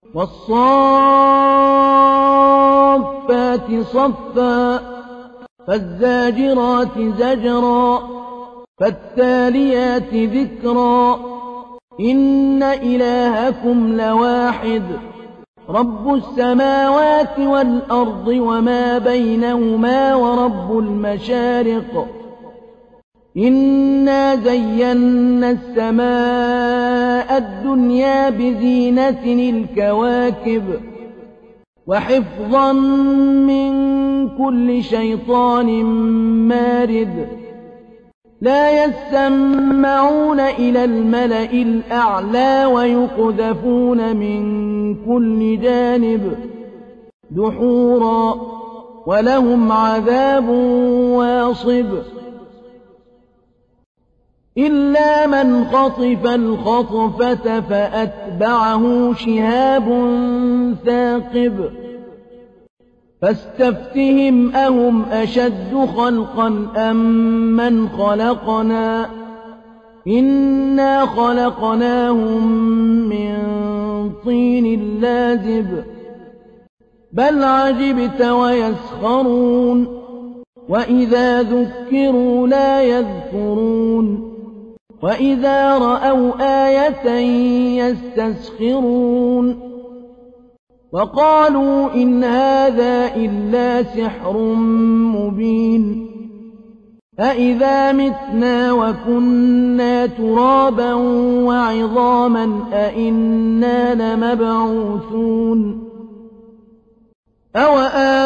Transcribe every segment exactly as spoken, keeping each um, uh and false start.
والصافات صفا فالزاجرات زجرا فالتاليات ذكرا إن إلهكم لواحد رب السماوات والأرض وما بينهما ورب المشارق إنا زينا السماء الدنيا بزينة الكواكب وحفظا من كل شيطان مارد لا يسمعون إلى الملأ الأعلى ويقذفون من كل جانب دحورا ولهم عذاب واصب إلا من خطف الخطفة فأتبعه شهاب ثاقب فاستفتهم أهم أشد خلقا أم من خلقنا إنا خلقناهم من طين لازب بل عجبت ويسخرون وإذا ذكروا لا يذكرون وإذا رأوا آية يستسخرون وقالوا إن هذا إلا سحر مبين أإذا متنا وكنا ترابا وعظاما أإنا لمبعوثون أو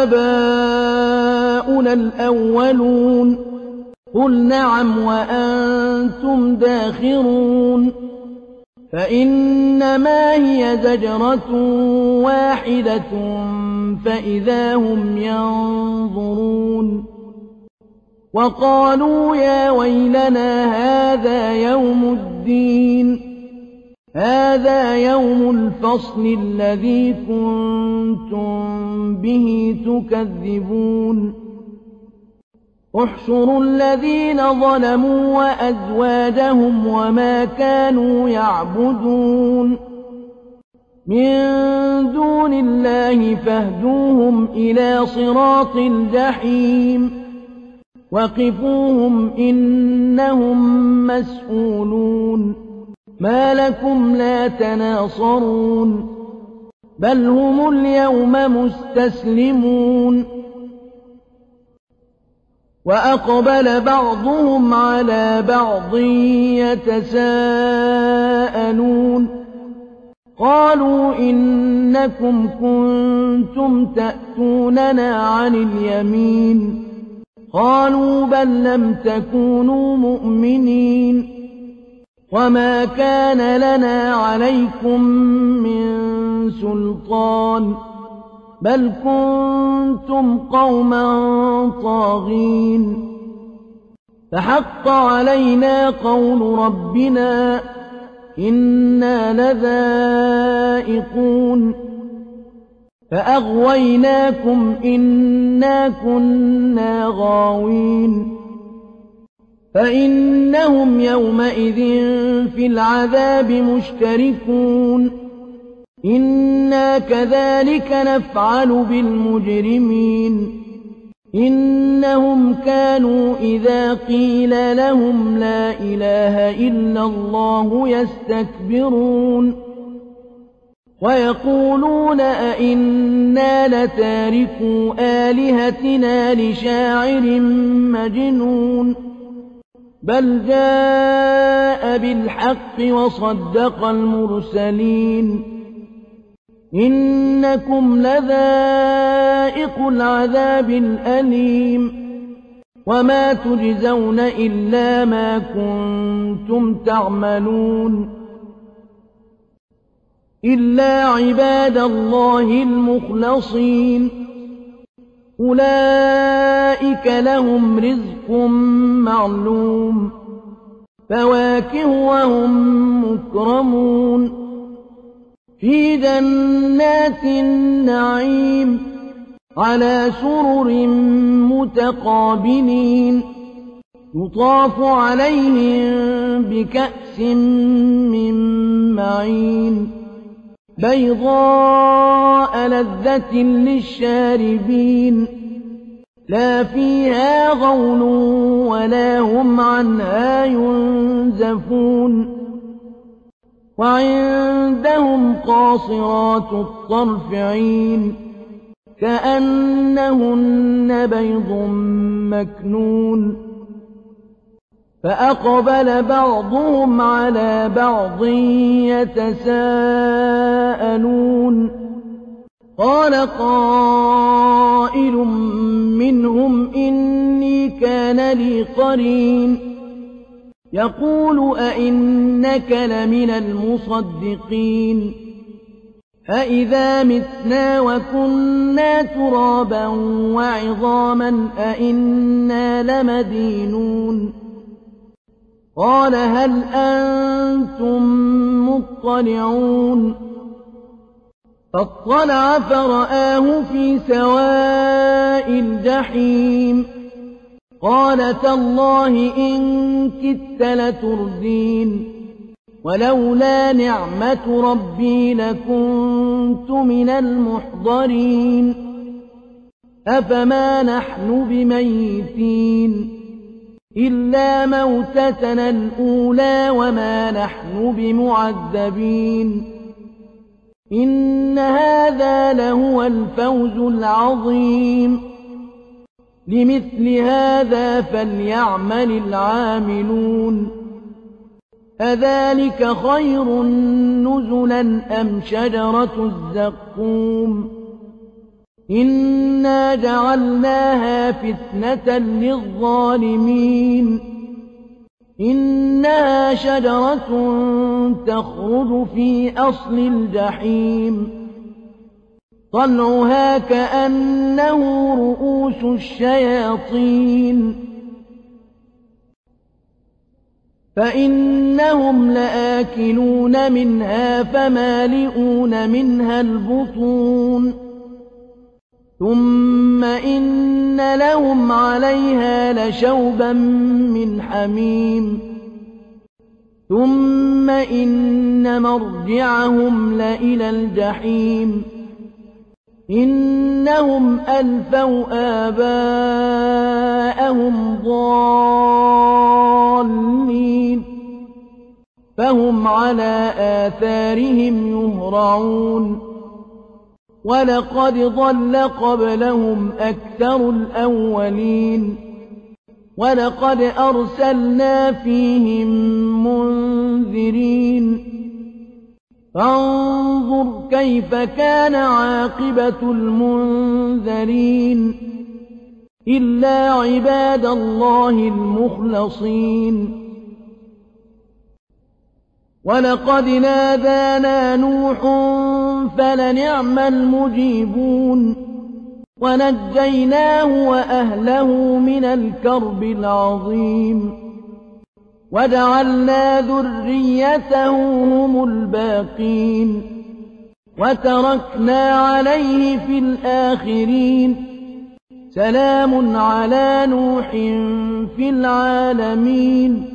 آباؤنا الأولون قل نعم وأنتم داخرون فإنما هي زجرة واحدة فإذا هم ينظرون وقالوا يا ويلنا هذا يوم الدين هذا يوم الفصل الذي كنتم به تكذبون احشروا الذين ظلموا وأزواجهم وما كانوا يعبدون من دون الله فاهدوهم إلى صراط الجحيم وقفوهم إنهم مسؤولون ما لكم لا تناصرون بل هم اليوم مستسلمون وأقبل بعضهم على بعض يتساءلون قالوا إنكم كنتم تأتوننا عن اليمين قالوا بل لم تكونوا مؤمنين وما كان لنا عليكم من سلطان بل كنتم قوما طاغين فحق علينا قول ربنا إنا لذائقون فأغويناكم إنا كنا غاوين فإنهم يومئذ في العذاب مشتركون إنا كذلك نفعل بالمجرمين إنهم كانوا إذا قيل لهم لا إله إلا الله يستكبرون ويقولون أئنا لتاركو آلهتنا لشاعر مجنون بل جاء بالحق وصدق المرسلين إنكم لذائق العذاب الأليم وما تجزون إلا ما كنتم تعملون إلا عباد الله المخلصين أولئك لهم رزق معلوم فواكه وهم مكرمون في جنات النعيم على سرر متقابلين يطاف عليهم بكأس من معين بيضاء لذة للشاربين لا فيها غول ولا هم عنها ينزفون وعندهم قاصرات الطرف عين كأنهن بيض مكنون فأقبل بعضهم على بعض يتساءلون قال قائل منهم إني كان لي قرين يقول أئنك لمن المصدقين أئذا متنا وكنا ترابا وعظاما أئنا لمدينون قال هل أنتم مطلعون فاطلع فرآه في سواء الجحيم قال تالله إن كدت لتردين ولولا نعمة ربي لكنت من المحضرين أفما نحن بميتين إلا موتتنا الأولى وما نحن بمعذبين إن هذا لهو الفوز العظيم لمثل هذا فليعمل العاملون أذلك خير نزلا أم شجرة الزقوم إنا جعلناها فتنة للظالمين إنها شجرة تخرج في أصل الجحيم طلعها كأنه رؤوس الشياطين فإنهم لآكلون منها فمالئون منها البطون ثم إن لهم عليها لشوبا من حميم ثم إن مرجعهم لإلى الجحيم إنهم ألفوا آباءهم ضالين فهم على آثارهم يهرعون ولقد ضل قبلهم أكثر الأولين ولقد أرسلنا فيهم منذرين فانظر كيف كان عاقبة المنذرين إلا عباد الله المخلصين ولقد نادانا نوح فلنعم المجيبون ونجيناه وأهله من الكرب العظيم وجعلنا ذريته هم الباقين وتركنا عليه في الآخرين سلام على نوح في العالمين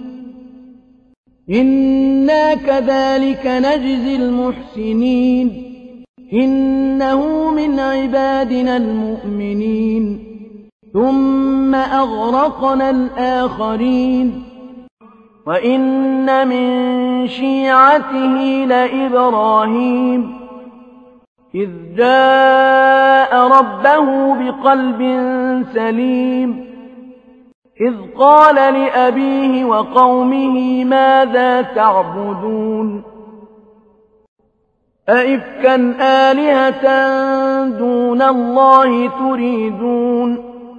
إنا كذلك نجزي المحسنين إنه من عبادنا المؤمنين ثم أغرقنا الآخرين وإن من شيعته لإبراهيم إذ جاء ربه بقلب سليم إذ قال لأبيه وقومه ماذا تعبدون أئفكا آلهة دون الله تريدون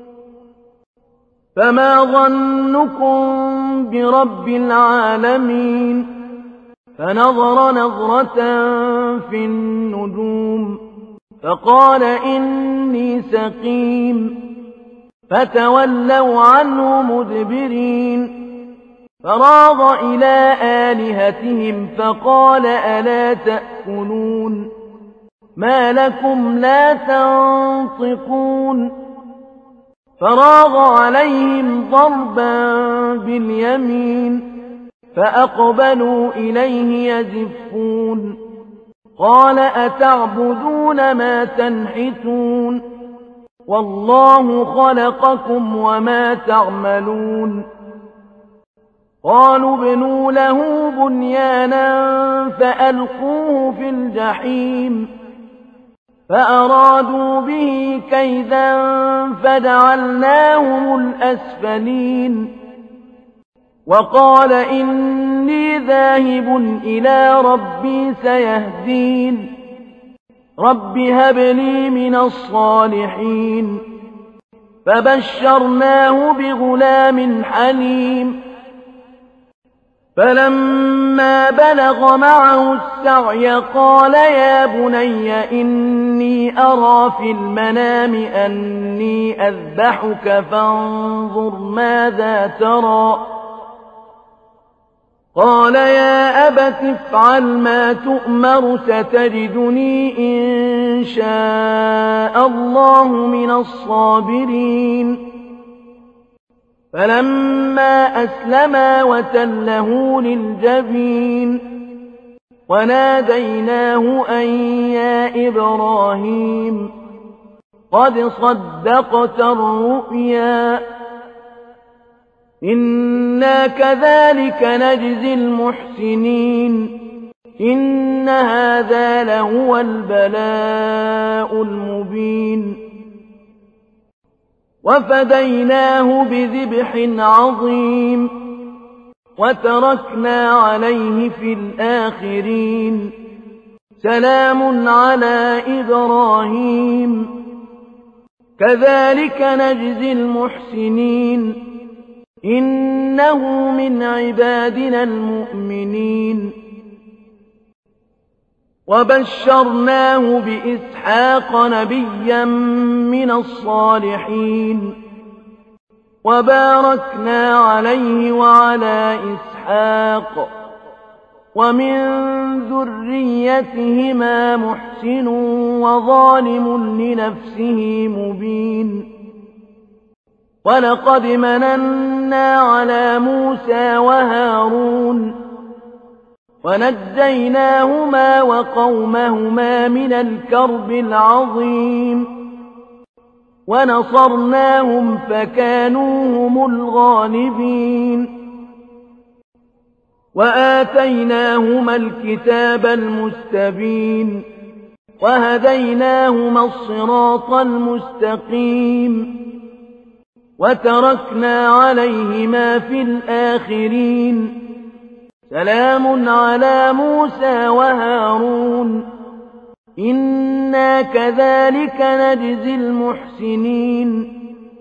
فما ظنكم برب العالمين فنظر نظرة في النجوم فقال إني سقيم فتولوا عنه مدبرين فراغ إلى آلهتهم فقال ألا تأكلون ما لكم لا تنطقون فراغ عليهم ضربا باليمين فأقبلوا إليه يزفون قال أتعبدون ما تنحتون والله خلقكم وما تعملون قالوا ابنوا له بنيانا فألقوه في الجحيم فأرادوا به كيدا فجعلناهم الأسفلين وقال إني ذاهب إلى ربي سيهدين رب هب لي من الصالحين فبشرناه بغلام حليم فلما بلغ معه السعي قال يا بني إني أرى في المنام أني أذبحك فانظر ماذا ترى قال يا أبت افعل ما تؤمر ستجدني إن شاء الله من الصابرين فلما أسلما وتله للجبين وناديناه أن يا إبراهيم قد صدقت الرؤيا إنا كذلك نجزي المحسنين إن هذا لهو البلاء المبين وفديناه بذبح عظيم وتركنا عليه في الآخرين سلام على إبراهيم كذلك نجزي المحسنين إنه من عبادنا المؤمنين وبشرناه بإسحاق نبيا من الصالحين وباركنا عليه وعلى إسحاق ومن ذريتهما محسن وظالم لنفسه مبين ولقد مننا على موسى وهارون ونجيناهما وقومهما من الكرب العظيم ونصرناهم فكانوا هم الغالبين وآتيناهما الكتاب المستبين وهديناهما الصراط المستقيم وتركنا عليهما في الآخرين سلام على موسى وهارون إنا كذلك نجزي المحسنين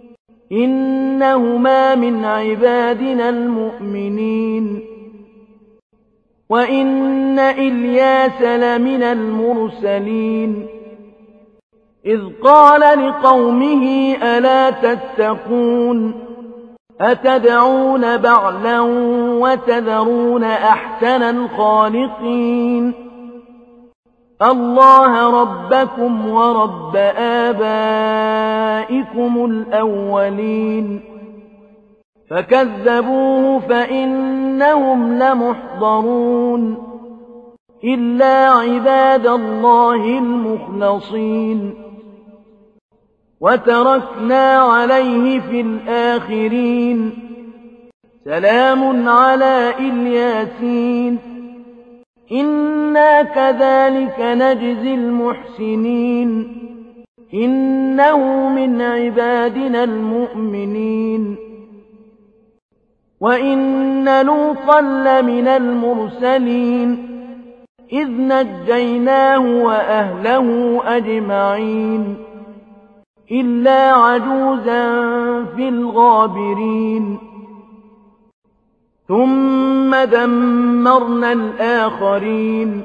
إنهما من عبادنا المؤمنين وإن إلياس لمن المرسلين إذ قال لقومه ألا تتقون أتدعون بعلا وتذرون أحسن الخالقين الله ربكم ورب آبائكم الأولين فكذبوه فإنهم لمحضرون إلا عباد الله المخلصين وتركنا عليه في الآخرين سلام على إلياسين إنا كذلك نجزي المحسنين إنه من عبادنا المؤمنين وإن لوطا لمن المرسلين إذ نجيناه وأهله أجمعين إلا عجوزا في الغابرين ثم دمرنا الآخرين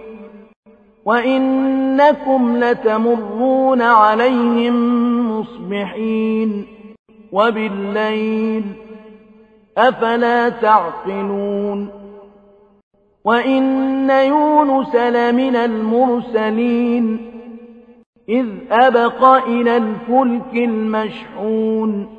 وإنكم لتمرون عليهم مصبحين وبالليل أفلا تعقلون وإن يونس لمن المرسلين إذ أبق إلى الفلك المشحون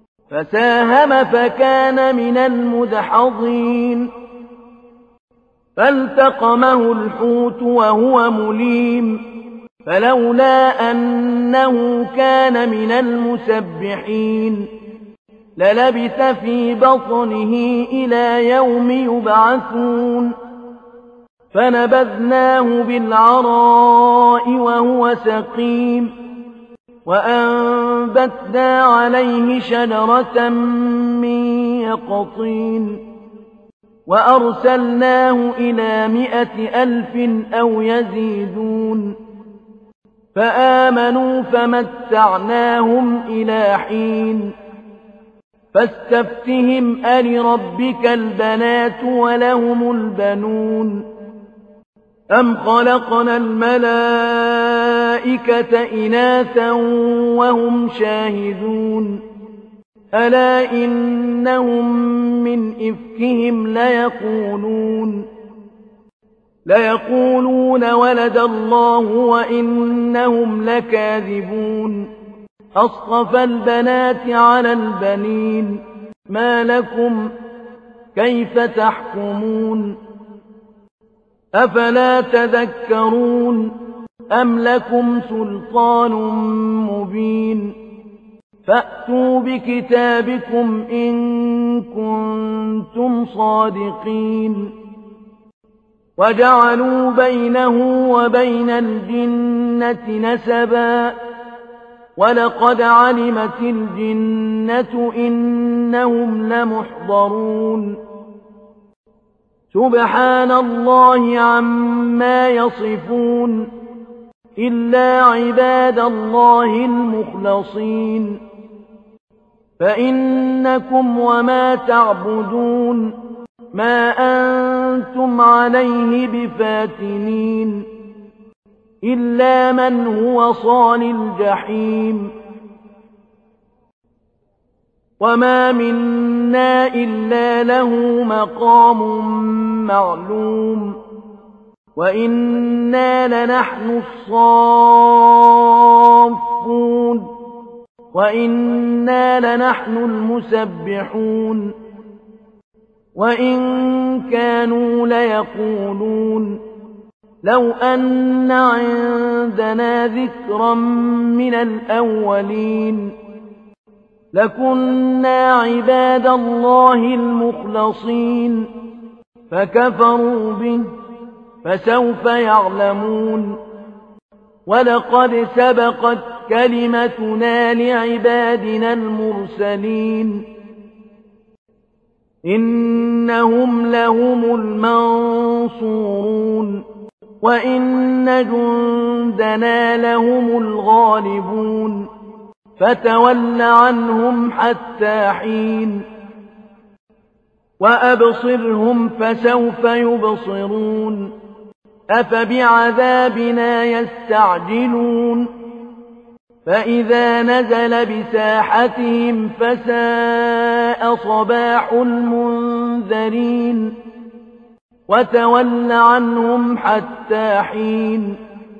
فساهم فكان من المدحضين فالتقمه الحوت وهو مليم فلولا أنه كان من المسبحين للبث في بطنه إلى يوم يبعثون فنبذناه بالعراء وهو سقيم وأنبتنا عليه شجرة من يقطين وأرسلناه إلى مائة ألف أو يزيدون فآمنوا فمتعناهم إلى حين فاستفتهم ألربك البنات ولهم البنون أم خلقنا الملائكة إناثا وهم شاهدون ألا إنهم من إفكهم ليقولون ليقولون ولد الله وإنهم لكاذبون أصطفى البنات على البنين ما لكم كيف تحكمون أفلا تذكرون أم لكم سلطان مبين فأتوا بكتابكم إن كنتم صادقين وجعلوا بينه وبين الجنة نسبا ولقد علمت الجنة إنهم لمحضرون سبحان الله عما يصفون إلا عباد الله المخلصين فإنكم وما تعبدون ما أنتم عليه بفاتنين إلا من هو صال الجحيم وما منا إلا له مقام معلوم وإنا لنحن الصافون وإنا لنحن المسبحون وإن كانوا ليقولون لو أن عندنا ذكرا من الأولين لكنا عباد الله المخلصين فكفروا به فسوف يعلمون ولقد سبقت كلمتنا لعبادنا المرسلين إنهم لهم المنصورون وإن جندنا لهم الغالبون فتول عنهم حتى حين وأبصرهم فسوف يبصرون أفبعذابنا يستعجلون فإذا نزل بساحتهم فساء صباح المنذرين وتول عنهم حتى حين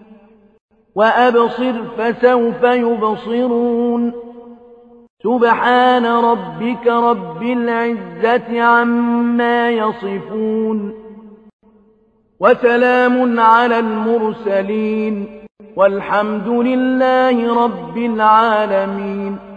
وأبصر فسوف يبصرون سبحان ربك رب العزة عما يصفون وسلام على المرسلين والحمد لله رب العالمين.